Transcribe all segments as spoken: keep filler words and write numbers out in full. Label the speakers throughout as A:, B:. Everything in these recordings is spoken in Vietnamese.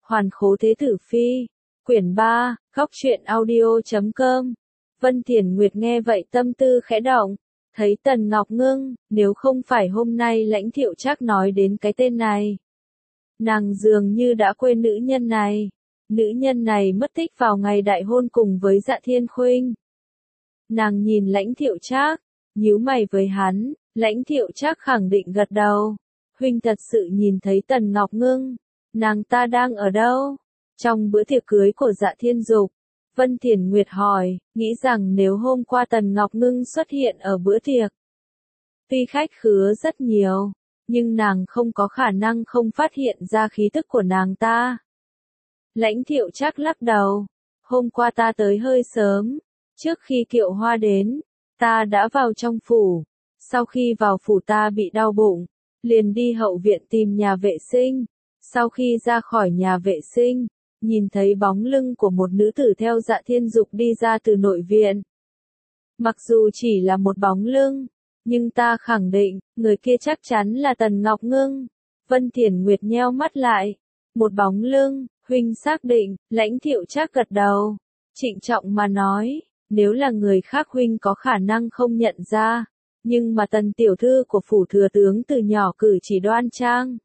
A: Hoàn khố thế tử phi. Quyển ba, góc truyện audio chấm com. Vân Thiền Nguyệt nghe vậy tâm tư khẽ động, thấy Tần Ngọc Ngưng, nếu không phải hôm nay Lãnh Thiệu Trác nói đến cái tên này. Nàng dường như đã quên nữ nhân này. Nữ nhân này mất tích vào ngày đại hôn cùng với Dạ Thiên Khuynh. Nàng nhìn Lãnh Thiệu Trác, nhíu mày với hắn, Lãnh Thiệu Trác khẳng định gật đầu. Huynh thật sự nhìn thấy Tần Ngọc Ngưng, nàng ta đang ở đâu? Trong bữa tiệc cưới của Dạ Thiên Dục, Vân Thiền Nguyệt hỏi, nghĩ rằng nếu hôm qua Tần Ngọc Ngưng xuất hiện ở bữa tiệc, tuy khách khứa rất nhiều, nhưng nàng không có khả năng không phát hiện ra khí tức của nàng ta. Lãnh Thiệu Trác lắc đầu, hôm qua ta tới hơi sớm, trước khi Kiệu Hoa đến, ta đã vào trong phủ, sau khi vào phủ ta bị đau bụng, liền đi hậu viện tìm nhà vệ sinh, sau khi ra khỏi nhà vệ sinh, nhìn thấy bóng lưng của một nữ tử theo Dạ Thiên Dục đi ra từ nội viện. Mặc dù chỉ là một bóng lưng, nhưng ta khẳng định, người kia chắc chắn là Tần Ngọc Ngưng. Vân Thiền Nguyệt nheo mắt lại, một bóng lưng, huynh xác định, Lãnh Thiệu Trác gật đầu, trịnh trọng mà nói, nếu là người khác huynh có khả năng không nhận ra, nhưng mà Tần tiểu thư của phủ thừa tướng từ nhỏ cử chỉ đoan trang,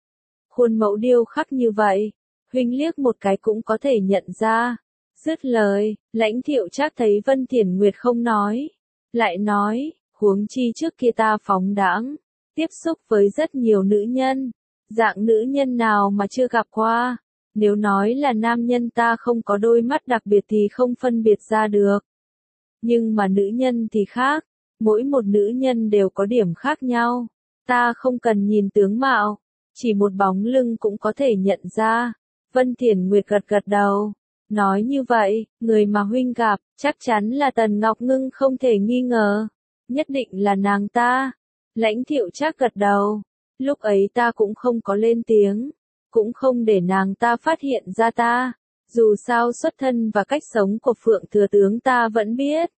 A: khuôn mẫu điêu khắc như vậy, huynh liếc một cái cũng có thể nhận ra. Dứt lời, Lãnh Thiệu Trác thấy Vân Thiền Nguyệt không nói, lại nói, huống chi trước kia ta phóng đãng, tiếp xúc với rất nhiều nữ nhân, dạng nữ nhân nào mà chưa gặp qua, nếu nói là nam nhân ta không có đôi mắt đặc biệt thì không phân biệt ra được. Nhưng mà nữ nhân thì khác, mỗi một nữ nhân đều có điểm khác nhau, ta không cần nhìn tướng mạo, chỉ một bóng lưng cũng có thể nhận ra. Vân Thiền Nguyệt gật gật đầu, nói như vậy, người mà huynh gặp, chắc chắn là Tần Ngọc Ngưng không thể nghi ngờ, nhất định là nàng ta. Lãnh Thiệu Trác gật đầu, lúc ấy ta cũng không có lên tiếng, cũng không để nàng ta phát hiện ra ta, dù sao xuất thân và cách sống của Phượng thừa tướng ta vẫn biết.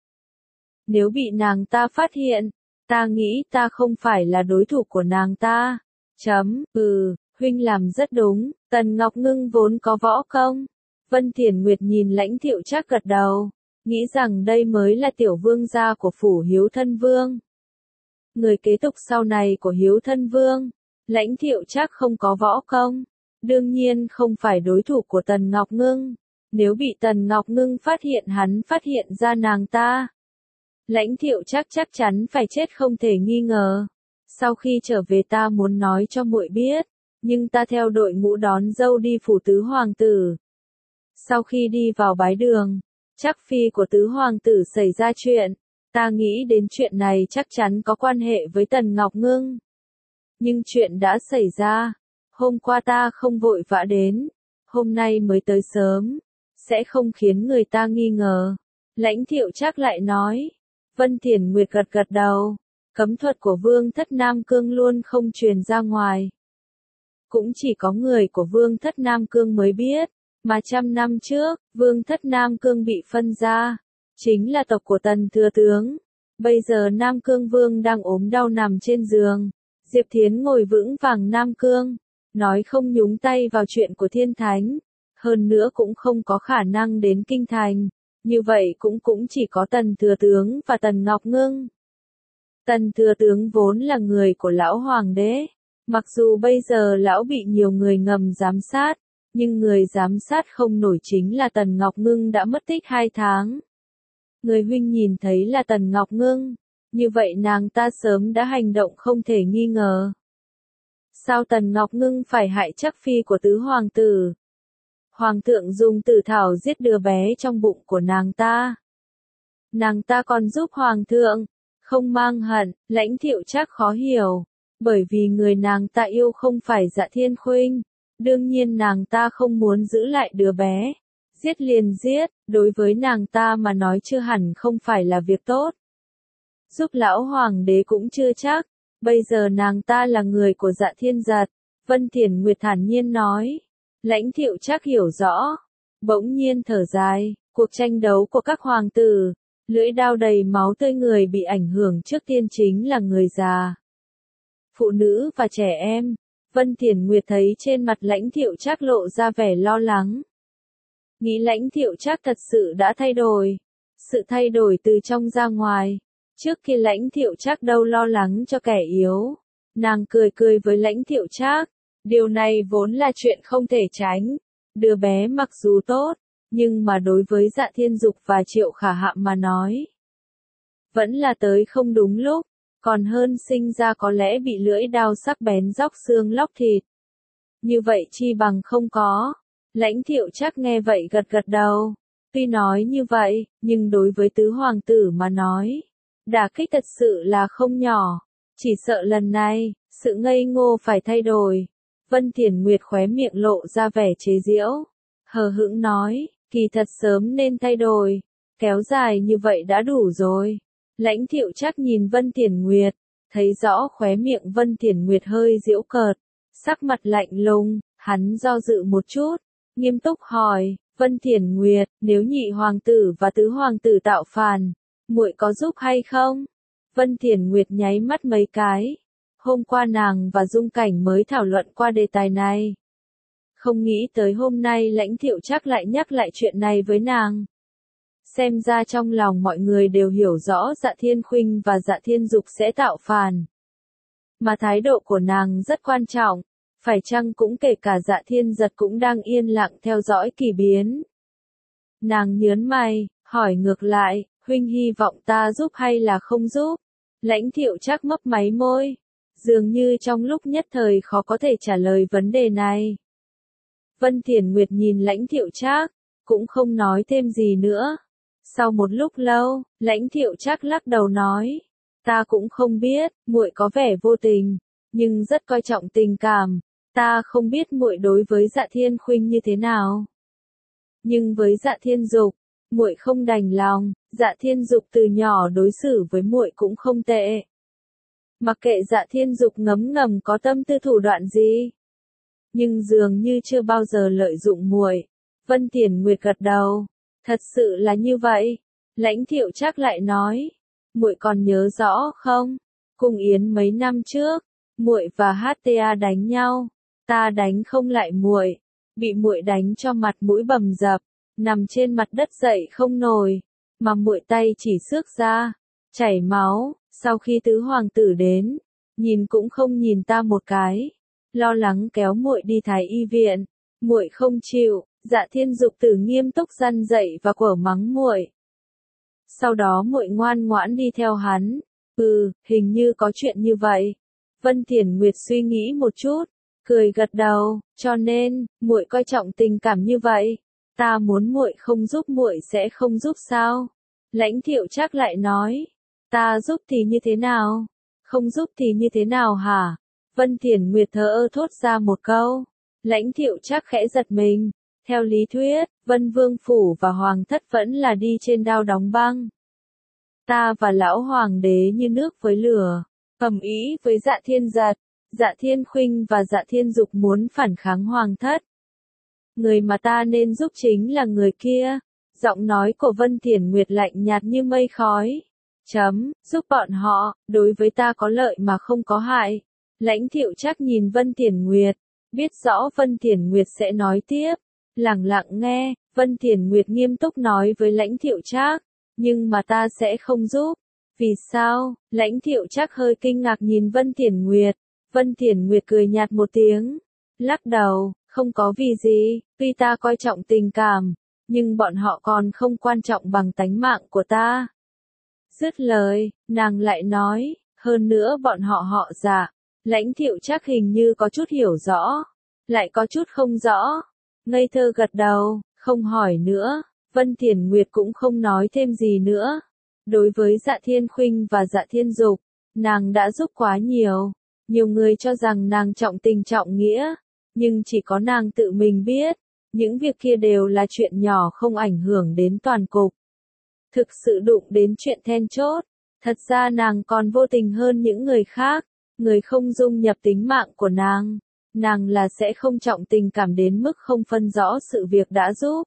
A: Nếu bị nàng ta phát hiện, ta nghĩ ta không phải là đối thủ của nàng ta. Chấm, ừ, huynh làm rất đúng, Tần Ngọc Ngưng vốn có võ công. Vân Thiền Nguyệt nhìn Lãnh Thiệu Trác gật đầu, nghĩ rằng đây mới là tiểu vương gia của phủ Hiếu Thân Vương. Người kế tục sau này của Hiếu Thân Vương, Lãnh Thiệu Trác không có võ công, đương nhiên không phải đối thủ của Tần Ngọc Ngưng. Nếu bị Tần Ngọc Ngưng phát hiện hắn phát hiện ra nàng ta, Lãnh Thiệu Trác chắc chắn phải chết không thể nghi ngờ. Sau khi trở về ta muốn nói cho muội biết, nhưng ta theo đội ngũ đón dâu đi phủ tứ hoàng tử. Sau khi đi vào bái đường, Trác phi của tứ hoàng tử xảy ra chuyện, ta nghĩ đến chuyện này chắc chắn có quan hệ với Tần Ngọc Ngưng. Nhưng chuyện đã xảy ra, hôm qua ta không vội vã đến, hôm nay mới tới sớm, sẽ không khiến người ta nghi ngờ. Lãnh Thiệu Trác lại nói, Vân Thiền Nguyệt gật gật đầu, cấm thuật của Vương thất Nam Cương luôn không truyền ra ngoài. Cũng chỉ có người của Vương thất Nam Cương mới biết, mà trăm năm trước, Vương thất Nam Cương bị phân ra, chính là tộc của Tần thừa tướng. Bây giờ Nam Cương Vương đang ốm đau nằm trên giường, Diệp Thiến ngồi vững vàng Nam Cương, nói không nhúng tay vào chuyện của Thiên Thánh, hơn nữa cũng không có khả năng đến kinh thành, như vậy cũng cũng chỉ có Tần thừa tướng và Tần Ngọc Ngưng. Tần thừa tướng vốn là người của lão hoàng đế, mặc dù bây giờ lão bị nhiều người ngầm giám sát, nhưng người giám sát không nổi chính là Tần Ngọc Ngưng đã mất tích hai tháng. Người huynh nhìn thấy là Tần Ngọc Ngưng, như vậy nàng ta sớm đã hành động không thể nghi ngờ. Sao Tần Ngọc Ngưng phải hại Trác phi của tứ hoàng tử? Hoàng thượng dùng tử thảo giết đứa bé trong bụng của nàng ta. Nàng ta còn giúp hoàng thượng, không mang hận. Lãnh Thiệu Trác khó hiểu, bởi vì người nàng ta yêu không phải Dạ Thiên Khuynh, đương nhiên nàng ta không muốn giữ lại đứa bé. Giết liền giết, đối với nàng ta mà nói chưa hẳn không phải là việc tốt. Giúp lão hoàng đế cũng chưa chắc, bây giờ nàng ta là người của Dạ Thiên Giật. Vân Thiền Nguyệt thản nhiên nói. Lãnh Thiệu Trác hiểu rõ, bỗng nhiên thở dài, cuộc tranh đấu của các hoàng tử, lưỡi đao đầy máu tươi, người bị ảnh hưởng trước tiên chính là người già, phụ nữ và trẻ em. Vân Thiển Nguyệt thấy trên mặt Lãnh Thiệu Trác lộ ra vẻ lo lắng. Nghĩ Lãnh Thiệu Trác thật sự đã thay đổi. Sự thay đổi từ trong ra ngoài. Trước kia Lãnh Thiệu Trác đâu lo lắng cho kẻ yếu. Nàng cười cười với Lãnh Thiệu Trác. Điều này vốn là chuyện không thể tránh. Đứa bé mặc dù tốt, nhưng mà đối với Dạ Thiên Dục và Triệu Khả Hạm mà nói, vẫn là tới không đúng lúc, còn hơn sinh ra có lẽ bị lưỡi đao sắc bén róc xương lóc thịt. Như vậy chi bằng không có. Lãnh Thiệu Trác nghe vậy gật gật đầu. Tuy nói như vậy, nhưng đối với tứ hoàng tử mà nói, đả kích thật sự là không nhỏ. Chỉ sợ lần này, sự ngây ngô phải thay đổi. Vân Thiển Nguyệt khóe miệng lộ ra vẻ chế giễu. Hờ hững nói, kỳ thật sớm nên thay đổi. Kéo dài như vậy đã đủ rồi. Lãnh Thiệu Trác nhìn Vân Thiển Nguyệt, thấy rõ khóe miệng Vân Thiển Nguyệt hơi giễu cợt, sắc mặt lạnh lùng, hắn do dự một chút, nghiêm túc hỏi, Vân Thiển Nguyệt, nếu nhị hoàng tử và tứ hoàng tử tạo phản, muội có giúp hay không? Vân Thiển Nguyệt nháy mắt mấy cái. Hôm qua nàng và Dung Cảnh mới thảo luận qua đề tài này. Không nghĩ tới hôm nay Lãnh Thiệu Trác lại nhắc lại chuyện này với nàng. Xem ra trong lòng mọi người đều hiểu rõ Dạ Thiên Khuynh và Dạ Thiên Dục sẽ tạo phản. Mà thái độ của nàng rất quan trọng, phải chăng cũng kể cả Dạ Thiên Giật cũng đang yên lặng theo dõi kỳ biến. Nàng nhớn mày, hỏi ngược lại, huynh hy vọng ta giúp hay là không giúp? Lãnh Thiệu Trác mấp máy môi, dường như trong lúc nhất thời khó có thể trả lời vấn đề này. Vân Thiển Nguyệt nhìn Lãnh Thiệu Trác, cũng không nói thêm gì nữa. Sau một lúc lâu, Lãnh Thiệu Trác lắc đầu nói, ta cũng không biết, muội có vẻ vô tình, nhưng rất coi trọng tình cảm, ta không biết muội đối với Dạ Thiên Khuynh như thế nào. Nhưng với Dạ Thiên Dục, muội không đành lòng, Dạ Thiên Dục từ nhỏ đối xử với muội cũng không tệ. Mặc kệ Dạ Thiên Dục ngấm ngầm có tâm tư thủ đoạn gì, nhưng dường như chưa bao giờ lợi dụng muội. Vân Thiển Nguyệt gật đầu, thật sự là như vậy. Lãnh Thiệu Trác lại nói, muội còn nhớ rõ không? Cung yến mấy năm trước, muội và hát tê a đánh nhau, ta đánh không lại muội, bị muội đánh cho mặt mũi bầm dập, nằm trên mặt đất dậy không nổi, mà muội tay chỉ xước ra, chảy máu. Sau khi tứ hoàng tử đến, nhìn cũng không nhìn ta một cái, lo lắng kéo muội đi thái y viện, muội không chịu. Dạ Thiên Dục tử nghiêm túc răn dạy và quở mắng muội. Sau đó muội ngoan ngoãn đi theo hắn. Ừ, hình như có chuyện như vậy. Vân Thiển Nguyệt suy nghĩ một chút, cười gật đầu, cho nên, muội coi trọng tình cảm như vậy. Ta muốn muội không giúp muội sẽ không giúp sao? Lãnh Thiệu Trác lại nói, ta giúp thì như thế nào? Không giúp thì như thế nào hả? Vân Thiển Nguyệt thờ ơ thốt ra một câu. Lãnh Thiệu Trác khẽ giật mình. Theo lý thuyết, Vân Vương Phủ và Hoàng Thất vẫn là đi trên đao đóng băng. Ta và lão Hoàng đế như nước với lửa, ầm ĩ với Dạ Thiên Giật, Dạ Thiên Khuynh và Dạ Thiên Dục muốn phản kháng Hoàng Thất. Người mà ta nên giúp chính là người kia. Giọng nói của Vân Thiển Nguyệt lạnh nhạt như mây khói. Chấm, giúp bọn họ, đối với ta có lợi mà không có hại. Lãnh Thiệu Trác nhìn Vân Thiển Nguyệt, biết rõ Vân Thiển Nguyệt sẽ nói tiếp. Lặng lặng nghe, Vân Thiển Nguyệt nghiêm túc nói với Lãnh Thiệu Trác, nhưng mà ta sẽ không giúp. Vì sao? Lãnh Thiệu Trác hơi kinh ngạc nhìn Vân Thiển Nguyệt. Vân Thiển Nguyệt cười nhạt một tiếng, lắc đầu, không có vì gì, tuy ta coi trọng tình cảm, nhưng bọn họ còn không quan trọng bằng tánh mạng của ta. Dứt lời, nàng lại nói, hơn nữa bọn họ họ Dạ. Lãnh Thiệu Trác hình như có chút hiểu rõ, lại có chút không rõ. Ngây thơ gật đầu, không hỏi nữa. Vân Thiển Nguyệt cũng không nói thêm gì nữa. Đối với Dạ Thiên Khuynh và Dạ Thiên Dục, nàng đã giúp quá nhiều. Nhiều người cho rằng nàng trọng tình trọng nghĩa, nhưng chỉ có nàng tự mình biết, những việc kia đều là chuyện nhỏ không ảnh hưởng đến toàn cục. Thực sự đụng đến chuyện then chốt, thật ra nàng còn vô tình hơn những người khác, người không dung nhập tính mạng của nàng. Nàng là sẽ không trọng tình cảm đến mức không phân rõ sự việc đã giúp.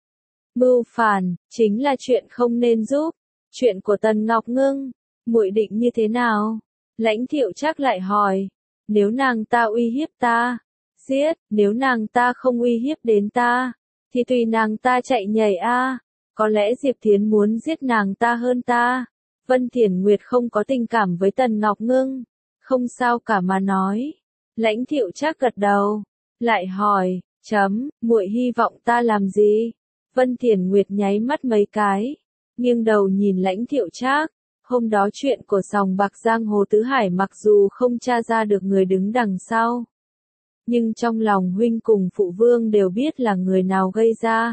A: Mưu phản, chính là chuyện không nên giúp. Chuyện của Tần Ngọc Ngưng, muội định như thế nào? Lãnh Thiệu Trác lại hỏi. nếu nàng ta uy hiếp ta, giết, nếu nàng ta không uy hiếp đến ta, thì tùy nàng ta chạy nhảy a. Có lẽ Diệp Thiến muốn giết nàng ta hơn ta. Vân Thiển Nguyệt không có tình cảm với Tần Ngọc Ngưng, không sao cả mà nói. Lãnh Thiệu Trác gật đầu, lại hỏi, chấm, muội hy vọng ta làm gì? Vân Thiển Nguyệt nháy mắt mấy cái, nghiêng đầu nhìn Lãnh Thiệu Trác. Hôm đó chuyện của sòng bạc giang hồ tứ hải mặc dù không tra ra được người đứng đằng sau, nhưng trong lòng huynh cùng phụ vương đều biết là người nào gây ra.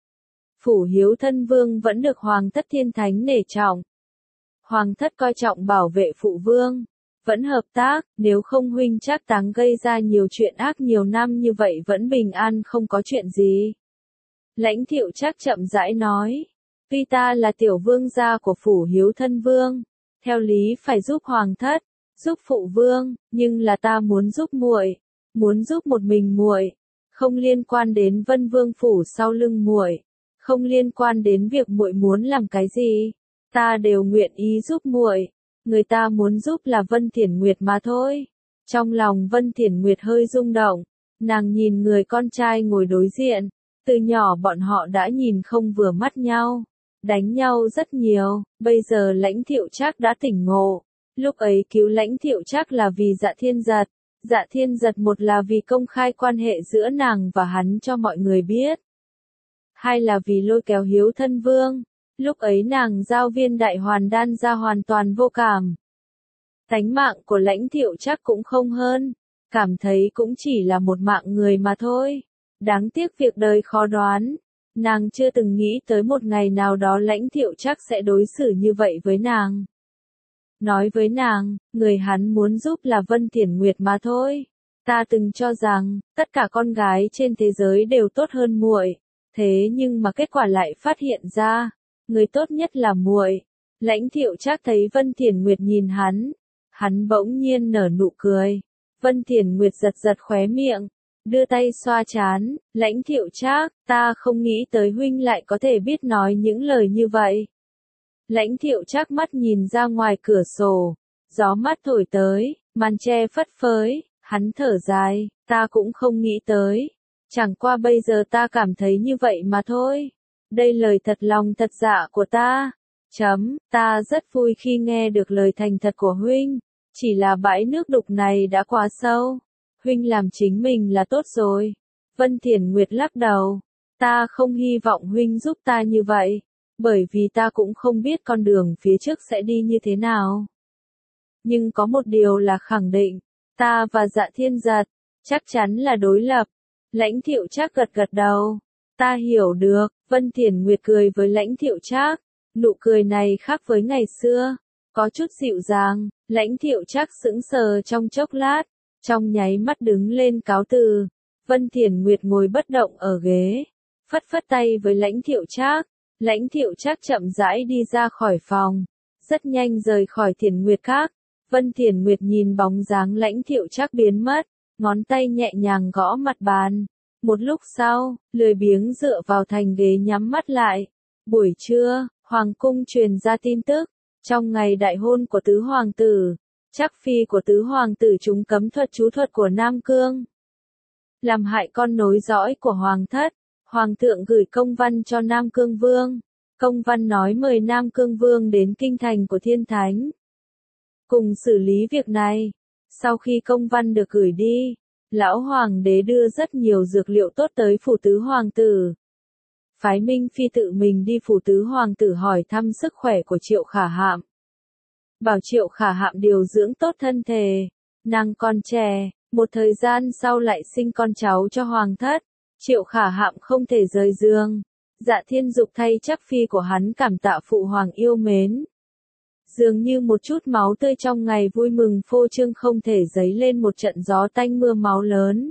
A: Phủ Hiếu thân vương vẫn được Hoàng thất thiên thánh nể trọng. Hoàng thất coi trọng bảo vệ phụ vương, vẫn hợp tác, nếu không huynh Trác Táng gây ra nhiều chuyện ác nhiều năm như vậy vẫn bình an không có chuyện gì. Lãnh Thiệu Trác chậm rãi nói, tuy ta là tiểu vương gia của Phủ Hiếu thân vương, theo lý phải giúp Hoàng thất, giúp phụ vương, nhưng là ta muốn giúp muội, muốn giúp một mình muội, không liên quan đến Vân Vương phủ sau lưng muội, không liên quan đến việc muội muốn làm cái gì, ta đều nguyện ý giúp muội. Người ta muốn giúp là Vân Thiển Nguyệt mà thôi. Trong lòng Vân Thiển Nguyệt hơi rung động, nàng nhìn người con trai ngồi đối diện, từ nhỏ bọn họ đã nhìn không vừa mắt nhau, đánh nhau rất nhiều, bây giờ Lãnh Thiệu Trác đã tỉnh ngộ, lúc ấy cứu Lãnh Thiệu Trác là vì Dạ Thiên Giật, Dạ Thiên Giật một là vì công khai quan hệ giữa nàng và hắn cho mọi người biết, hai là vì lôi kéo Hiếu thân vương. Lúc ấy nàng giao viên đại hoàn đan ra hoàn toàn vô cảm. Tánh mạng của Lãnh Thiệu Trác cũng không hơn, cảm thấy cũng chỉ là một mạng người mà thôi. Đáng tiếc việc đời khó đoán, nàng chưa từng nghĩ tới một ngày nào đó Lãnh Thiệu Trác sẽ đối xử như vậy với nàng. Nói với nàng, người hắn muốn giúp là Vân Thiển Nguyệt mà thôi. Ta từng cho rằng, tất cả con gái trên thế giới đều tốt hơn muội, thế nhưng mà kết quả lại phát hiện ra, người tốt nhất là muội. Lãnh Thiệu Trác thấy Vân Thiển Nguyệt nhìn hắn, hắn bỗng nhiên nở nụ cười. Vân Thiển Nguyệt giật giật khóe miệng, đưa tay xoa trán, Lãnh Thiệu Trác, ta không nghĩ tới huynh lại có thể biết nói những lời như vậy. Lãnh Thiệu Trác mắt nhìn ra ngoài cửa sổ, gió mát thổi tới, màn tre phất phới, hắn thở dài, ta cũng không nghĩ tới, chẳng qua bây giờ ta cảm thấy như vậy mà thôi. Đây lời thật lòng thật dạ của ta. Chấm, ta rất vui khi nghe được lời thành thật của huynh, chỉ là bãi nước đục này đã quá sâu. Huynh làm chính mình là tốt rồi. Vân Thiển Nguyệt lắc đầu, ta không hy vọng huynh giúp ta như vậy, bởi vì ta cũng không biết con đường phía trước sẽ đi như thế nào. Nhưng có một điều là khẳng định, ta và Dạ Thiên Giật, chắc chắn là đối lập. Lãnh Thiệu Trác gật gật đầu, ta hiểu được. Vân Thiển Nguyệt cười với Lãnh Thiệu Trác, nụ cười này khác với ngày xưa, có chút dịu dàng. Lãnh Thiệu Trác sững sờ trong chốc lát, trong nháy mắt đứng lên cáo từ. Vân Thiển Nguyệt ngồi bất động ở ghế, phất phất tay với Lãnh Thiệu Trác. Lãnh Thiệu Trác chậm rãi đi ra khỏi phòng, rất nhanh rời khỏi Thiển Nguyệt Các. Vân Thiển Nguyệt nhìn bóng dáng Lãnh Thiệu Trác biến mất, ngón tay nhẹ nhàng gõ mặt bàn. Một lúc sau, lười biếng dựa vào thành ghế nhắm mắt lại. Buổi trưa, Hoàng cung truyền ra tin tức, trong ngày đại hôn của tứ hoàng tử, Trác phi của tứ hoàng tử trúng cấm thuật chú thuật của Nam Cương, làm hại con nối dõi của hoàng thất. Hoàng thượng gửi công văn cho Nam Cương Vương, công văn nói mời Nam Cương Vương đến kinh thành của Thiên Thánh, cùng xử lý việc này. Sau khi công văn được gửi đi, lão hoàng đế đưa rất nhiều dược liệu tốt tới phủ tứ hoàng tử. Phái Minh Phi tự mình đi phủ tứ hoàng tử hỏi thăm sức khỏe của Triệu Khả Hạm. Bảo Triệu Khả Hạm điều dưỡng tốt thân thể, nàng còn trẻ, một thời gian sau lại sinh con cháu cho hoàng thất. Triệu Khả Hạm không thể rời giường. Dạ Thiên Dục thay Trác phi của hắn cảm tạ phụ hoàng yêu mến. Dường như một chút máu tươi trong ngày vui mừng phô trương không thể dấy lên một trận gió tanh mưa máu lớn.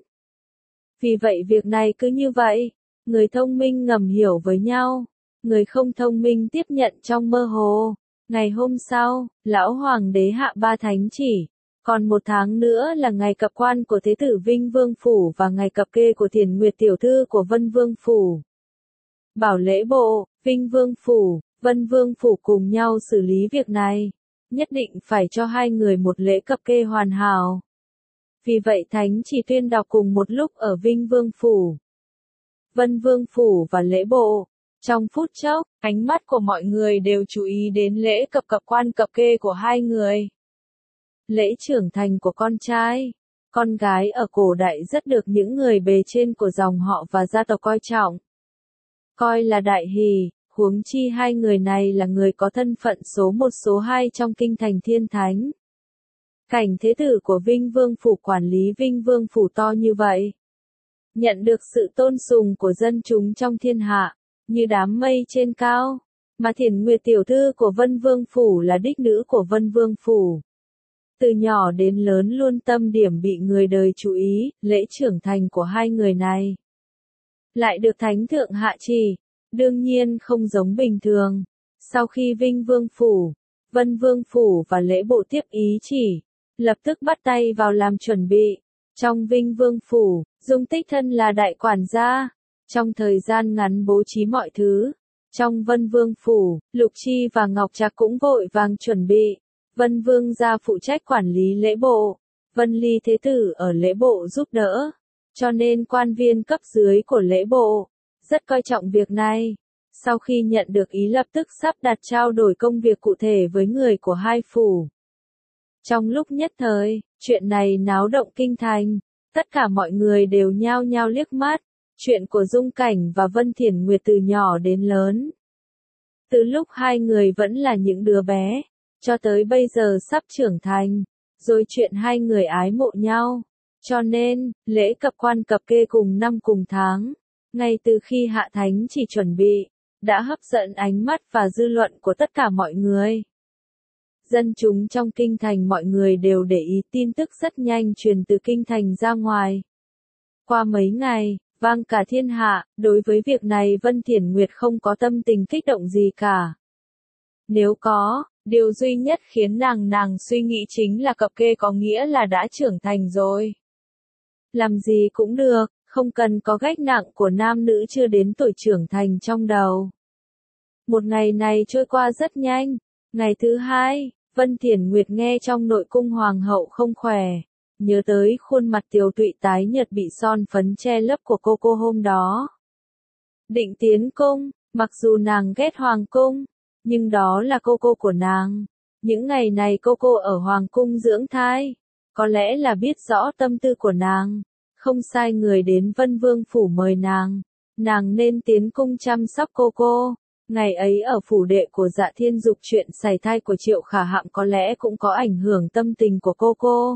A: Vì vậy việc này cứ như vậy, người thông minh ngầm hiểu với nhau, người không thông minh tiếp nhận trong mơ hồ. Ngày hôm sau, lão hoàng đế hạ ba thánh chỉ, còn một tháng nữa là ngày cập quan của Thế tử Vinh Vương Phủ và ngày cập kê của Thiển Nguyệt tiểu thư của Vân Vương Phủ. Bảo lễ bộ, Vinh Vương Phủ, Vân Vương Phủ cùng nhau xử lý việc này, nhất định phải cho hai người một lễ cập kê hoàn hảo. Vì vậy thánh chỉ tuyên đọc cùng một lúc ở Vinh Vương Phủ, Vân Vương Phủ và lễ bộ. Trong phút chốc, ánh mắt của mọi người đều chú ý đến lễ cập cập quan cập kê của hai người. Lễ trưởng thành của con trai, con gái ở cổ đại rất được những người bề trên của dòng họ và gia tộc coi trọng. Coi là đại hỷ, huống chi hai người này là người có thân phận số một số hai trong kinh thành thiên thánh. Cảnh thế tử của Vinh Vương Phủ quản lý Vinh Vương Phủ to như vậy, nhận được sự tôn sùng của dân chúng trong thiên hạ, như đám mây trên cao, mà Thiển Nguyệt tiểu thư của Vân Vương Phủ là đích nữ của Vân Vương Phủ. Từ nhỏ đến lớn luôn tâm điểm bị người đời chú ý, lễ trưởng thành của hai người này lại được Thánh Thượng hạ chỉ, đương nhiên không giống bình thường. Sau khi Vinh Vương Phủ, Vân Vương Phủ và lễ bộ tiếp ý chỉ, lập tức bắt tay vào làm chuẩn bị. Trong Vinh Vương Phủ, Dung Tích thân là đại quản gia, trong thời gian ngắn bố trí mọi thứ. Trong Vân Vương Phủ, Lục Chi và Ngọc Trạc cũng vội vàng chuẩn bị. Vân Vương gia phụ trách quản lý lễ bộ, Vân Ly thế tử ở lễ bộ giúp đỡ, cho nên quan viên cấp dưới của lễ bộ rất coi trọng việc này. Sau khi nhận được ý lập tức sắp đặt trao đổi công việc cụ thể với người của hai phủ. Trong lúc nhất thời, chuyện này náo động kinh thành, tất cả mọi người đều nhao nhao liếc mắt. Chuyện của Dung Cảnh và Vân Thiển Nguyệt từ nhỏ đến lớn, từ lúc hai người vẫn là những đứa bé, cho tới bây giờ sắp trưởng thành, rồi chuyện hai người ái mộ nhau. Cho nên, lễ cập quan cập kê cùng năm cùng tháng, ngay từ khi hạ thánh chỉ chuẩn bị, đã hấp dẫn ánh mắt và dư luận của tất cả mọi người. Dân chúng trong kinh thành mọi người đều để ý, tin tức rất nhanh truyền từ kinh thành ra ngoài. Qua mấy ngày, vang cả thiên hạ, đối với việc này Vân Thiển Nguyệt không có tâm tình kích động gì cả. Nếu có, điều duy nhất khiến nàng nàng suy nghĩ chính là cập kê có nghĩa là đã trưởng thành rồi. Làm gì cũng được, không cần có gánh nặng của nam nữ chưa đến tuổi trưởng thành trong đầu. Một ngày này trôi qua rất nhanh. Ngày thứ hai, Vân Thiển Nguyệt nghe trong nội cung hoàng hậu không khỏe, nhớ tới khuôn mặt tiều tụy tái nhợt bị son phấn che lấp của cô cô hôm đó. Định tiến cung, mặc dù nàng ghét hoàng cung, nhưng đó là cô cô của nàng. Những ngày này cô cô ở hoàng cung dưỡng thai, có lẽ là biết rõ tâm tư của nàng, không sai người đến Vân Vương Phủ mời nàng, nàng nên tiến cung chăm sóc cô cô. Ngày ấy ở phủ đệ của Dạ Thiên Dục, chuyện sảy thai của Triệu Khả Hạm có lẽ cũng có ảnh hưởng tâm tình của cô cô.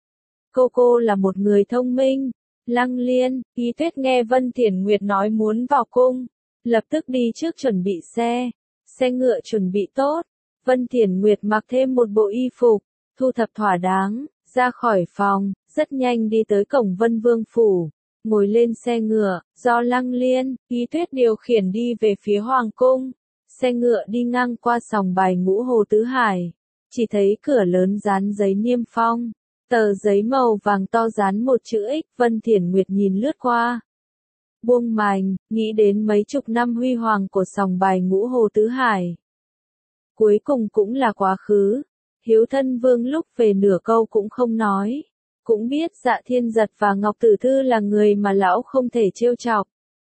A: Cô cô là một người thông minh. Lăng Liên, Y Tuyết nghe Vân Thiển Nguyệt nói muốn vào cung, lập tức đi trước chuẩn bị xe. Xe ngựa chuẩn bị tốt, Vân Thiển Nguyệt mặc thêm một bộ y phục, thu thập thỏa đáng, ra khỏi phòng, rất nhanh đi tới cổng Vân Vương Phủ, ngồi lên xe ngựa, do Lăng Liên, Y Tuyết điều khiển đi về phía Hoàng Cung. Xe ngựa đi ngang qua sòng bài Ngũ Hồ Tứ Hải, chỉ thấy cửa lớn dán giấy niêm phong, tờ giấy màu vàng to dán một chữ X. Vân Thiển Nguyệt nhìn lướt qua, buông mành, nghĩ đến mấy chục năm huy hoàng của sòng bài Ngũ Hồ Tứ Hải. Cuối cùng cũng là quá khứ. Hiếu Thân Vương lúc về nửa câu cũng không nói, cũng biết Dạ Thiên Giật và Ngọc Tử Thư là người mà lão không thể trêu chọc.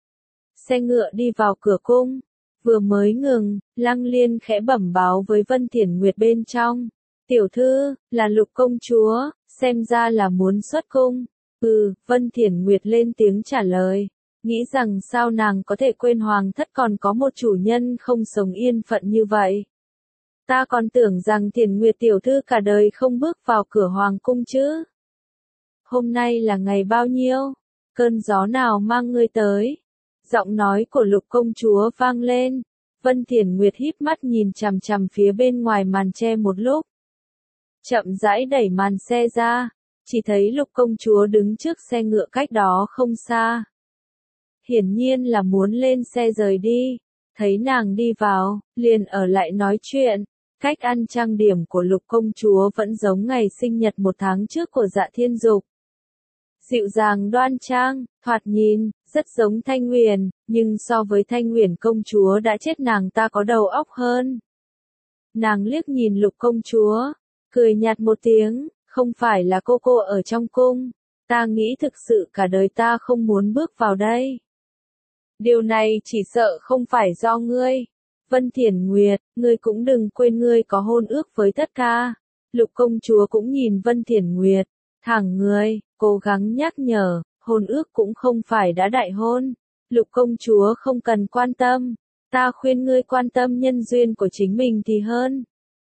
A: Xe ngựa đi vào cửa cung, vừa mới ngừng, Lăng Liên khẽ bẩm báo với Vân Thiển Nguyệt bên trong, tiểu thư, là Lục công chúa, xem ra là muốn xuất cung. Ừ, Vân Thiển Nguyệt lên tiếng trả lời, nghĩ rằng sao nàng có thể quên hoàng thất còn có một chủ nhân không sống yên phận như vậy. Ta còn tưởng rằng Thiển Nguyệt tiểu thư cả đời không bước vào cửa hoàng cung chứ. Hôm nay là ngày bao nhiêu? Cơn gió nào mang ngươi tới? Giọng nói của Lục công chúa vang lên. Vân Thiển Nguyệt híp mắt nhìn chằm chằm phía bên ngoài màn che một lúc. Chậm rãi đẩy màn xe ra, chỉ thấy Lục công chúa đứng trước xe ngựa cách đó không xa. Hiển nhiên là muốn lên xe rời đi. Thấy nàng đi vào, liền ở lại nói chuyện. Cách ăn trang điểm của Lục công chúa vẫn giống ngày sinh nhật một tháng trước của Dạ Thiên Dục. Dịu dàng đoan trang, thoạt nhìn, rất giống Thanh Huyền, nhưng so với Thanh Huyền công chúa đã chết nàng ta có đầu óc hơn. Nàng liếc nhìn Lục công chúa, cười nhạt một tiếng, Không phải là cô cô ở trong cung, ta nghĩ thực sự cả đời ta không muốn bước vào đây. Điều này chỉ sợ không phải do ngươi. Vân Thiển Nguyệt, ngươi cũng đừng quên ngươi có hôn ước với tất ca. Lục công chúa cũng nhìn Vân Thiển Nguyệt, thẳng người, cố gắng nhắc nhở, hôn ước cũng không phải đã đại hôn. Lục công chúa không cần quan tâm, ta khuyên ngươi quan tâm nhân duyên của chính mình thì hơn.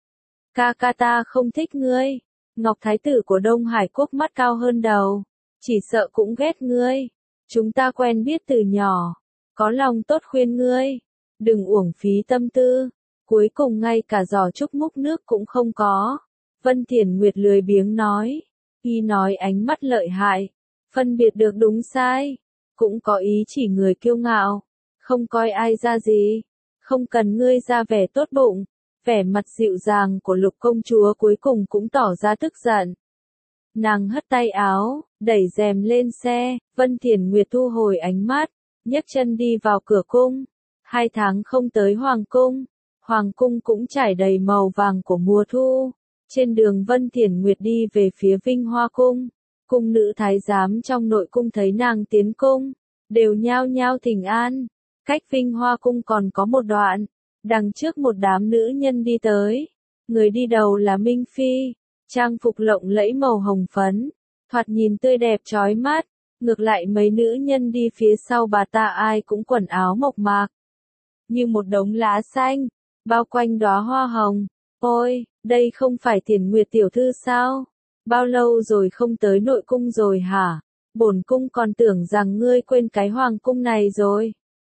A: Ca ca ta không thích ngươi. Ngọc Thái tử của Đông Hải Quốc mắt cao hơn đầu, chỉ sợ cũng ghét ngươi. Chúng ta quen biết từ nhỏ, có lòng tốt khuyên ngươi, đừng uổng phí tâm tư, cuối cùng ngay cả giò trúc múc nước cũng không có. Vân Thiển Nguyệt lười biếng nói, y nói ánh mắt lợi hại, phân biệt được đúng sai, cũng có ý chỉ người kiêu ngạo, không coi ai ra gì, không cần ngươi ra vẻ tốt bụng. Vẻ mặt dịu dàng của Lục công chúa cuối cùng cũng tỏ ra tức giận. Nàng hất tay áo, đẩy rèm lên xe, Vân Thiển Nguyệt thu hồi ánh mắt, nhấc chân đi vào cửa cung. Hai tháng không tới Hoàng cung, Hoàng cung cũng trải đầy màu vàng của mùa thu. Trên đường Vân Thiển Nguyệt đi về phía Vinh Hoa cung, cung nữ thái giám trong nội cung thấy nàng tiến cung, đều nhao nhao thỉnh an. Cách Vinh Hoa cung còn có một đoạn, đằng trước một đám nữ nhân đi tới, người đi đầu là Minh Phi, trang phục lộng lẫy màu hồng phấn, thoạt nhìn tươi đẹp chói mắt, ngược lại mấy nữ nhân đi phía sau bà ta ai cũng quần áo mộc mạc, như một đống lá xanh, bao quanh đóa hoa hồng. Ôi, đây không phải Thiển Nguyệt tiểu thư sao? Bao lâu rồi không tới nội cung rồi hả? Bổn cung còn tưởng rằng ngươi quên cái hoàng cung này rồi.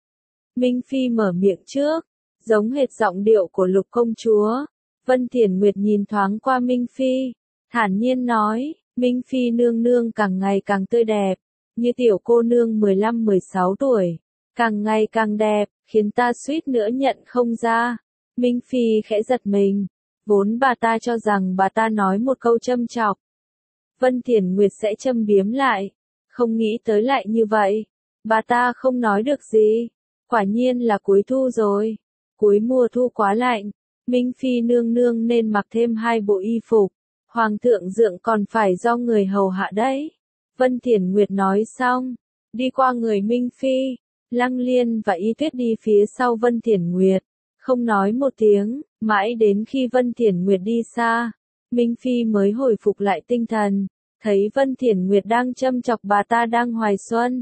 A: Minh Phi mở miệng trước, giống hệt giọng điệu của Lục công chúa. Vân Thiển Nguyệt nhìn thoáng qua Minh Phi, thản nhiên nói, Minh Phi nương nương càng ngày càng tươi đẹp, như tiểu cô nương mười lăm mười sáu tuổi, càng ngày càng đẹp, khiến ta suýt nữa nhận không ra. Minh Phi khẽ giật mình, vốn bà ta cho rằng bà ta nói một câu châm chọc. Vân Thiển Nguyệt sẽ châm biếm lại, không nghĩ tới lại như vậy. Bà ta không nói được gì, quả nhiên là cuối thu rồi. Cuối mùa thu quá lạnh, Minh Phi nương nương nên mặc thêm hai bộ y phục, Hoàng thượng dượng còn phải do người hầu hạ đấy. Vân Thiển Nguyệt nói xong, đi qua người Minh Phi, Lăng Liên và Y Tuyết đi phía sau Vân Thiển Nguyệt, không nói một tiếng, mãi đến khi Vân Thiển Nguyệt đi xa, Minh Phi mới hồi phục lại tinh thần, thấy Vân Thiển Nguyệt đang châm chọc bà ta đang hoài xuân.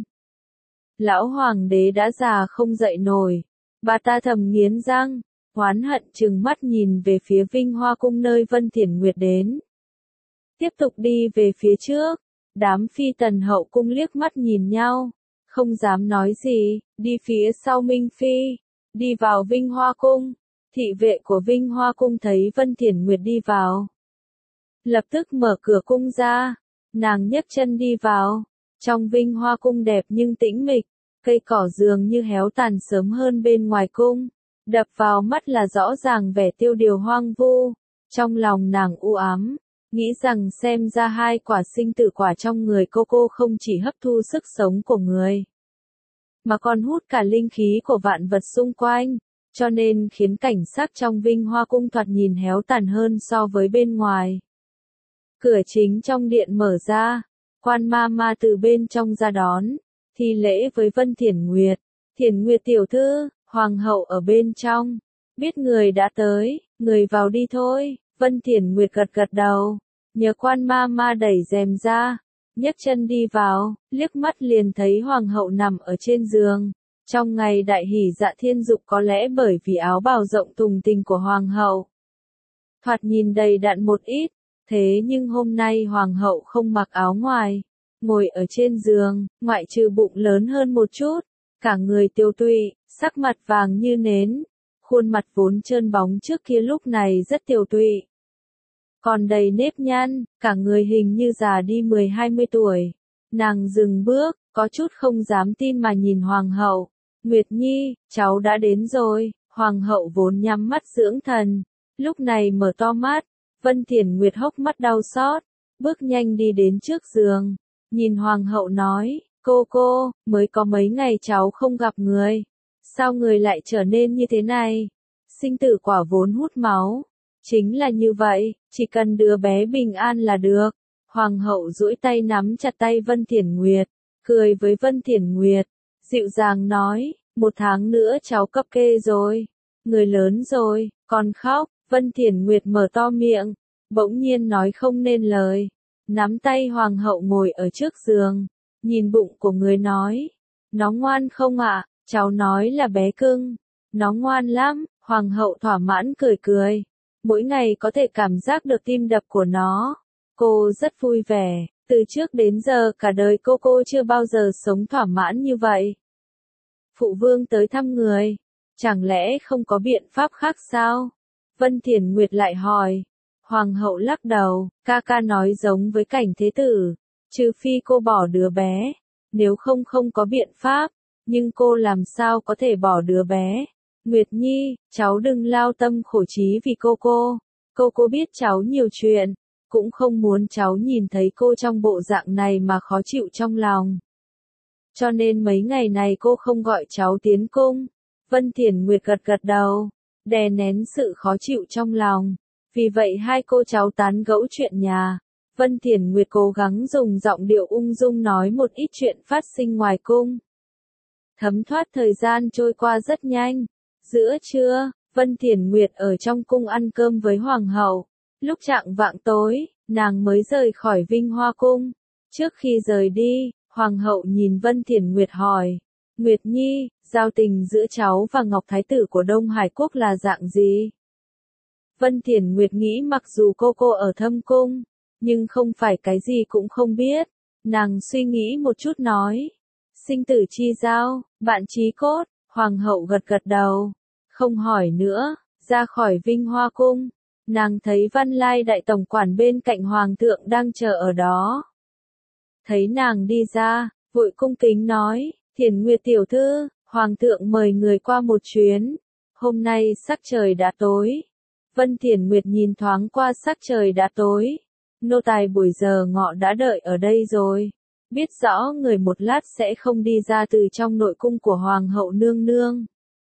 A: Lão hoàng đế đã già không dậy nổi. Bà ta thầm nghiến răng, oán hận trừng mắt nhìn về phía Vinh Hoa cung nơi Vân Thiển Nguyệt đến. Tiếp tục đi về phía trước, đám phi tần hậu cung liếc mắt nhìn nhau, không dám nói gì, đi phía sau Minh Phi, đi vào Vinh Hoa cung. Thị vệ của Vinh Hoa cung thấy Vân Thiển Nguyệt đi vào, lập tức mở cửa cung ra, nàng nhấc chân đi vào. Trong Vinh Hoa cung đẹp nhưng tĩnh mịch, cây cỏ dường như héo tàn sớm hơn bên ngoài cung, đập vào mắt là rõ ràng vẻ tiêu điều hoang vu. Trong lòng nàng u ám, nghĩ rằng xem ra hai quả sinh tử quả trong người cô cô không chỉ hấp thu sức sống của người, mà còn hút cả linh khí của vạn vật xung quanh, cho nên khiến cảnh sắc trong Vinh Hoa cung thoạt nhìn héo tàn hơn so với bên ngoài. Cửa chính trong điện mở ra, quan ma ma từ bên trong ra đón, thi lễ với Vân Thiển Nguyệt. Thiển Nguyệt tiểu thư, hoàng hậu ở bên trong, biết người đã tới, người vào đi thôi. Vân Thiển Nguyệt gật gật đầu, nhờ quan ma ma đẩy rèm ra, nhấc chân đi vào, liếc mắt liền thấy hoàng hậu nằm ở trên giường. Trong ngày đại hỷ dạ thiên dục có lẽ bởi vì áo bào rộng tùng tình của hoàng hậu, thoạt nhìn đầy đặn một ít, thế nhưng hôm nay hoàng hậu không mặc áo ngoài, ngồi ở trên giường, ngoại trừ bụng lớn hơn một chút, cả người tiêu tụy, sắc mặt vàng như nến, khuôn mặt vốn trơn bóng trước kia lúc này rất tiêu tụy, còn đầy nếp nhăn, cả người hình như già đi mười hai mươi tuổi. Nàng dừng bước, có chút không dám tin mà nhìn hoàng hậu. Nguyệt Nhi, cháu đã đến rồi. Hoàng hậu vốn nhắm mắt dưỡng thần, lúc này mở to mắt. Vân Thiển Nguyệt hốc mắt đau xót, bước nhanh đi đến trước giường, nhìn hoàng hậu nói, cô cô, mới có mấy ngày cháu không gặp người, sao người lại trở nên như thế này? Sinh tử quả vốn hút máu, Chính là như vậy, chỉ cần đứa bé bình an là được. Hoàng hậu duỗi tay nắm chặt tay Vân Thiển Nguyệt, cười với Vân Thiển Nguyệt, dịu dàng nói, một tháng nữa cháu cập kê rồi, người lớn rồi, còn khóc. Vân Thiển Nguyệt mở to miệng, bỗng nhiên nói không nên lời, nắm tay hoàng hậu ngồi ở trước giường, nhìn bụng của người nói, nó ngoan không ạ, cháu nói là bé cưng, nó ngoan lắm. Hoàng hậu thỏa mãn cười cười, mỗi ngày có thể cảm giác được tim đập của nó, cô rất vui vẻ, từ trước đến giờ cả đời cô cô chưa bao giờ sống thỏa mãn như vậy. Phụ vương tới thăm người, chẳng lẽ không có biện pháp khác sao? Vân Thiển Nguyệt lại hỏi. Hoàng hậu lắc đầu, ca ca nói giống với Cảnh Thế Tử, trừ phi cô bỏ đứa bé, nếu không không có biện pháp, nhưng cô làm sao có thể bỏ đứa bé. Nguyệt Nhi, cháu đừng lao tâm khổ trí vì cô cô, cô cô biết cháu nhiều chuyện, cũng không muốn cháu nhìn thấy cô trong bộ dạng này mà khó chịu trong lòng. Cho nên mấy ngày này cô không gọi cháu tiến cung. Vân Thiển Nguyệt gật gật đầu, đè nén sự khó chịu trong lòng. Vì vậy hai cô cháu tán gẫu chuyện nhà. Vân Thiển Nguyệt cố gắng dùng giọng điệu ung dung nói một ít chuyện phát sinh ngoài cung. Thấm thoát thời gian trôi qua rất nhanh. Giữa trưa, Vân Thiển Nguyệt ở trong cung ăn cơm với Hoàng hậu. Lúc chạng vạng tối, nàng mới rời khỏi Vinh Hoa Cung. Trước khi rời đi, Hoàng hậu nhìn Vân Thiển Nguyệt hỏi, Nguyệt Nhi, giao tình giữa cháu và Ngọc Thái tử của Đông Hải Quốc là dạng gì? Vân Thiển Nguyệt nghĩ mặc dù cô cô ở thâm cung, nhưng không phải cái gì cũng không biết. Nàng suy nghĩ một chút nói, sinh tử chi giao, bạn chí cốt. Hoàng hậu gật gật đầu, không hỏi nữa, ra khỏi Vinh Hoa Cung. Nàng thấy Văn Lai đại tổng quản bên cạnh Hoàng thượng đang chờ ở đó. Thấy nàng đi ra, vội cung kính nói, Thiển Nguyệt tiểu thư, Hoàng thượng mời người qua một chuyến. Hôm nay sắc trời đã tối. Vân Thiển Nguyệt nhìn thoáng qua sắc trời đã tối. Nô tài buổi giờ ngọ đã đợi ở đây rồi. Biết rõ người một lát sẽ không đi ra từ trong nội cung của Hoàng hậu nương nương.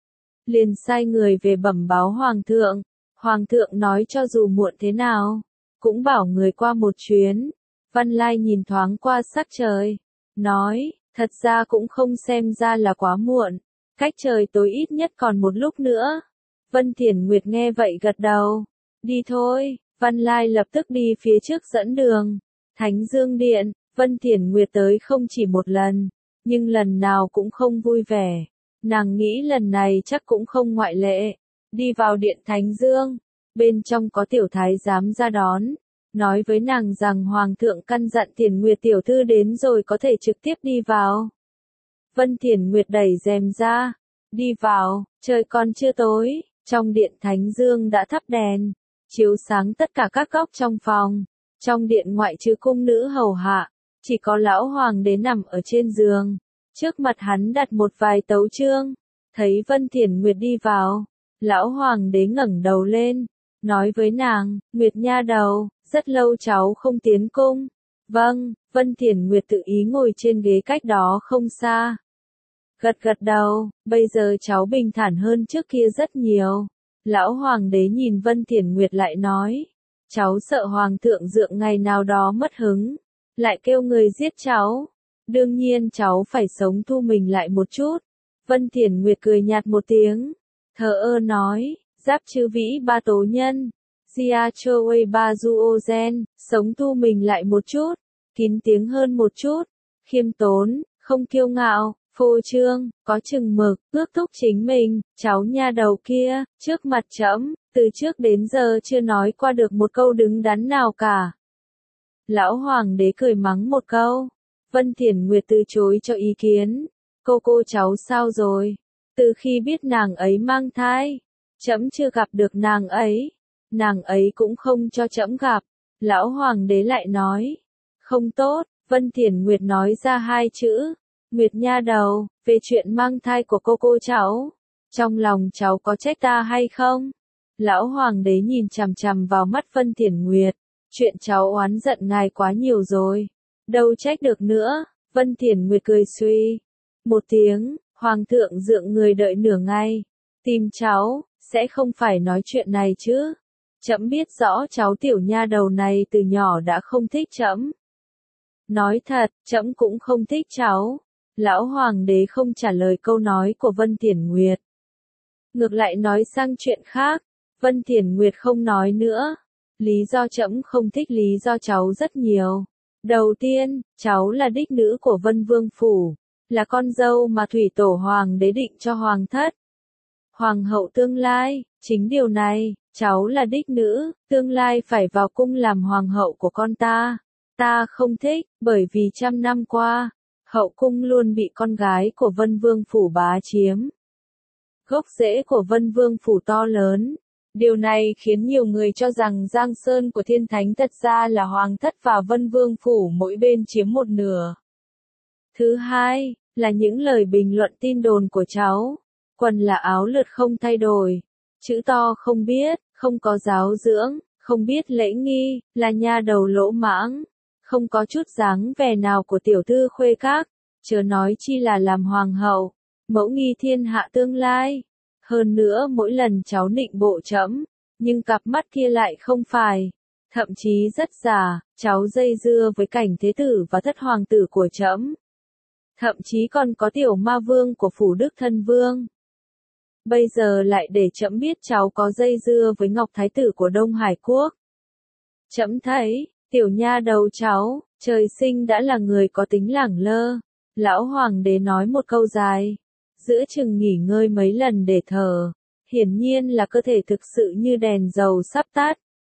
A: Liền sai người về bẩm báo Hoàng thượng. Hoàng thượng nói cho dù muộn thế nào, cũng bảo người qua một chuyến. Văn Lai nhìn thoáng qua sắc trời, nói, thật ra cũng không xem ra là quá muộn, cách trời tối ít nhất còn một lúc nữa. Vân Thiển Nguyệt nghe vậy gật đầu, đi thôi. Văn Lai lập tức đi phía trước dẫn đường. Thánh Dương Điện, Vân Thiển Nguyệt tới không chỉ một lần, nhưng lần nào cũng không vui vẻ. Nàng nghĩ lần này chắc cũng không ngoại lệ. Đi vào điện Thánh Dương, bên trong có tiểu thái giám ra đón, nói với nàng rằng Hoàng thượng căn dặn Thiển Nguyệt tiểu thư đến rồi có thể trực tiếp đi vào. Vân Thiển Nguyệt đẩy rèm ra, đi vào, trời còn chưa tối, trong điện Thánh Dương đã thắp đèn, chiếu sáng tất cả các góc trong phòng. Trong điện ngoại trừ cung nữ hầu hạ, chỉ có lão hoàng đế nằm ở trên giường, trước mặt hắn đặt một vài tấu chương. Thấy Vân Thiển Nguyệt đi vào, lão hoàng đế ngẩng đầu lên, nói với nàng, Nguyệt nha đầu, rất lâu cháu không tiến cung. Vâng. Vân Thiển Nguyệt tự ý ngồi trên ghế cách đó không xa. Gật gật đầu, bây giờ cháu bình thản hơn trước kia rất nhiều. Lão hoàng đế nhìn Vân Thiển Nguyệt lại nói, cháu sợ hoàng thượng dượng ngày nào đó mất hứng, lại kêu người giết cháu. Đương nhiên cháu phải sống thu mình lại một chút. Vân Thiển Nguyệt cười nhạt một tiếng, thờ ơ nói, giáp chư vĩ ba tố nhân, Gia Chowei ba Duozen, sống thu mình lại một chút, kín tiếng hơn một chút, khiêm tốn, không kiêu ngạo, phô trương, có chừng mực, ước thúc chính mình. Cháu nha đầu kia, trước mặt trẫm, từ trước đến giờ chưa nói qua được một câu đứng đắn nào cả. Lão hoàng đế cười mắng một câu. Vân Thiển Nguyệt từ chối cho ý kiến. Cô cô cháu sao rồi? Từ khi biết nàng ấy mang thai, trẫm chưa gặp được nàng ấy. Nàng ấy cũng không cho trẫm gặp. Lão hoàng đế lại nói, không tốt. Vân Thiển Nguyệt nói ra hai chữ, Nguyệt nha đầu, về chuyện mang thai của cô cô cháu, trong lòng cháu có trách ta hay không? Lão hoàng đế nhìn chằm chằm vào mắt Vân Thiển Nguyệt, chuyện cháu oán giận ngài quá nhiều rồi, đâu trách được nữa. Vân Thiển Nguyệt cười suy một tiếng, hoàng thượng dượng người đợi nửa ngày, tìm cháu, sẽ không phải nói chuyện này chứ? Trẫm biết rõ cháu tiểu nha đầu này từ nhỏ đã không thích trẫm. Nói thật, trẫm cũng không thích cháu. Lão hoàng đế không trả lời câu nói của Vân Thiển Nguyệt. Ngược lại nói sang chuyện khác. Vân Thiển Nguyệt không nói nữa. Lý do trẫm không thích lý do cháu rất nhiều. Đầu tiên, cháu là đích nữ của Vân Vương Phủ. Là con dâu mà thủy tổ hoàng đế định cho hoàng thất. Hoàng hậu tương lai, chính điều này, cháu là đích nữ, tương lai phải vào cung làm hoàng hậu của con ta. Ta không thích, bởi vì trăm năm qua, hậu cung luôn bị con gái của Vân Vương Phủ bá chiếm. Gốc rễ của Vân Vương Phủ to lớn. Điều này khiến nhiều người cho rằng Giang Sơn của Thiên Thánh thật ra là Hoàng thất và Vân Vương Phủ mỗi bên chiếm một nửa. Thứ hai, là những lời bình luận tin đồn của cháu. Quần là áo lượt không thay đổi. Chữ to không biết, không có giáo dưỡng, không biết lễ nghi, là nha đầu lỗ mãng. Không có chút dáng vẻ nào của tiểu thư khuê các, chớ nói chi là làm hoàng hậu, mẫu nghi thiên hạ tương lai. Hơn nữa mỗi lần cháu nịnh bộ trẫm, nhưng cặp mắt kia lại không phải. Thậm chí rất giả, cháu dây dưa với cảnh thế tử và thất hoàng tử của trẫm. Thậm chí còn có tiểu ma vương của phủ Đức Thân Vương. Bây giờ lại để trẫm biết cháu có dây dưa với Ngọc Thái tử của Đông Hải Quốc. Trẫm thấy, tiểu nha đầu cháu, trời sinh đã là người có tính lẳng lơ. Lão hoàng đế nói một câu dài. Giữa chừng nghỉ ngơi mấy lần để thở. Hiển nhiên là cơ thể thực sự như đèn dầu sắp tắt.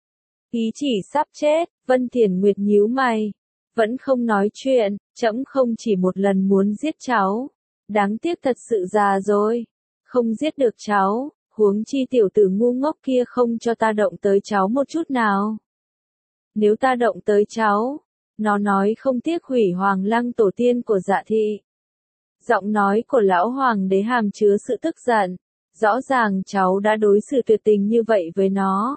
A: Ý chỉ sắp chết, Vân Thiển Nguyệt nhíu mày. Vẫn không nói chuyện, trẫm không chỉ một lần muốn giết cháu. Đáng tiếc thật sự già rồi. Không giết được cháu, huống chi tiểu tử ngu ngốc kia không cho ta động tới cháu một chút nào. Nếu ta động tới cháu, nó nói không tiếc hủy hoàng lăng tổ tiên của Dạ thị. Giọng nói của lão hoàng đế hàm chứa sự tức giận. Rõ ràng cháu đã đối xử tuyệt tình như vậy với nó.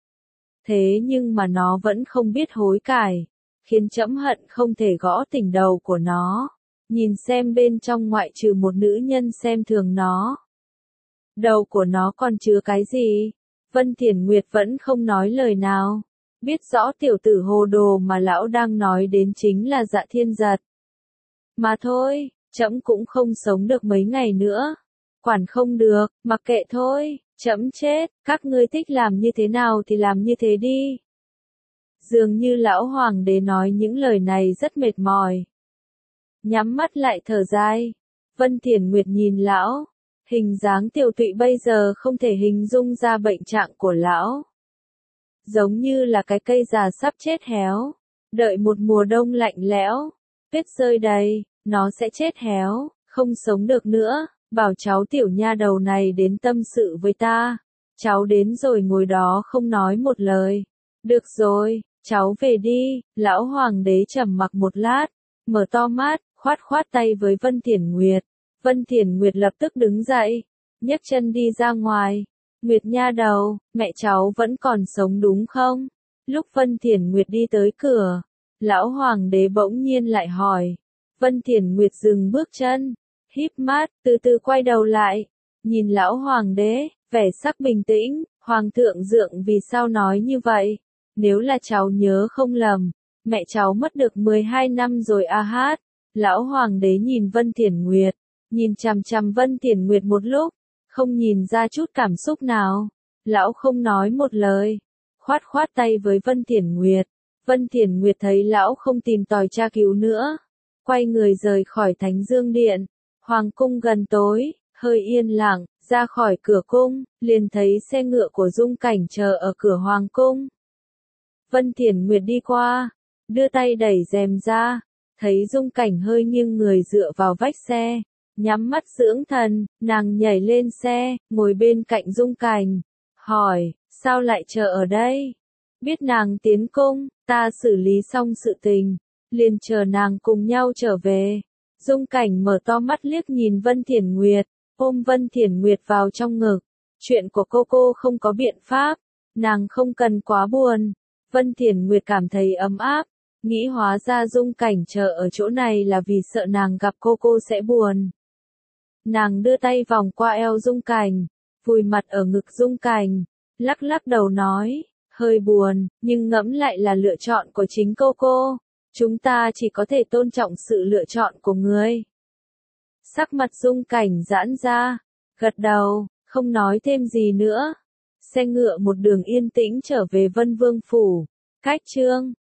A: Thế nhưng mà nó vẫn không biết hối cải, khiến trẫm hận không thể gõ tỉnh đầu của nó. Nhìn xem bên trong ngoại trừ một nữ nhân xem thường nó. Đầu của nó còn chứa cái gì? Vân Thiển Nguyệt vẫn không nói lời nào. Biết rõ tiểu tử hồ đồ mà lão đang nói đến chính là Dạ Thiên Giật. Mà thôi, trẫm cũng không sống được mấy ngày nữa. Quản không được, mặc kệ thôi, trẫm chết, các ngươi thích làm như thế nào thì làm như thế đi. Dường như lão hoàng đế nói những lời này rất mệt mỏi. Nhắm mắt lại thở dài. Vân Thiển Nguyệt nhìn lão. Hình dáng tiểu tụy bây giờ không thể hình dung ra bệnh trạng của lão. Giống như là cái cây già sắp chết héo. Đợi một mùa đông lạnh lẽo. Tuyết rơi đầy, nó sẽ chết héo, không sống được nữa. Bảo cháu tiểu nha đầu này đến tâm sự với ta. Cháu đến rồi ngồi đó không nói một lời. Được rồi, cháu về đi. Lão hoàng đế trầm mặc một lát. Mở to mắt, khoát khoát tay với Vân Thiển Nguyệt. Vân Thiển Nguyệt lập tức đứng dậy, nhấc chân đi ra ngoài. Nguyệt nha đầu, mẹ cháu vẫn còn sống đúng không? Lúc Vân Thiển Nguyệt đi tới cửa, lão hoàng đế bỗng nhiên lại hỏi. Vân Thiển Nguyệt dừng bước chân, híp mắt, từ từ quay đầu lại, nhìn lão hoàng đế, vẻ sắc bình tĩnh. Hoàng thượng dượng vì sao nói như vậy? Nếu là cháu nhớ không lầm, mẹ cháu mất được mười hai năm rồi a hát. Lão hoàng đế nhìn Vân Thiển Nguyệt. Nhìn chằm chằm Vân Thiển Nguyệt một lúc, không nhìn ra chút cảm xúc nào. Lão không nói một lời, khoát khoát tay với Vân Thiển Nguyệt. Vân Thiển Nguyệt thấy lão không tìm tòi tra cứu nữa, quay người rời khỏi Thánh Dương Điện. Hoàng cung gần tối, hơi yên lặng, ra khỏi cửa cung, liền thấy xe ngựa của Dung Cảnh chờ ở cửa Hoàng cung. Vân Thiển Nguyệt đi qua, đưa tay đẩy rèm ra, thấy Dung Cảnh hơi nghiêng người dựa vào vách xe. Nhắm mắt dưỡng thần, nàng nhảy lên xe, ngồi bên cạnh Dung Cảnh. Hỏi, sao lại chờ ở đây? Biết nàng tiến cung, ta xử lý xong sự tình. Liền chờ nàng cùng nhau trở về. Dung Cảnh mở to mắt liếc nhìn Vân Thiển Nguyệt, ôm Vân Thiển Nguyệt vào trong ngực. Chuyện của cô cô không có biện pháp, nàng không cần quá buồn. Vân Thiển Nguyệt cảm thấy ấm áp, nghĩ hóa ra Dung Cảnh chờ ở chỗ này là vì sợ nàng gặp cô cô sẽ buồn. Nàng đưa tay vòng qua eo Dung Cảnh, vùi mặt ở ngực Dung Cảnh, lắc lắc đầu nói, Hơi buồn, nhưng ngẫm lại là lựa chọn của chính cô cô. Chúng ta chỉ có thể tôn trọng sự lựa chọn của người. Sắc mặt Dung Cảnh giãn ra, gật đầu, không nói thêm gì nữa. Xe ngựa một đường yên tĩnh trở về Vân Vương Phủ. Cách chương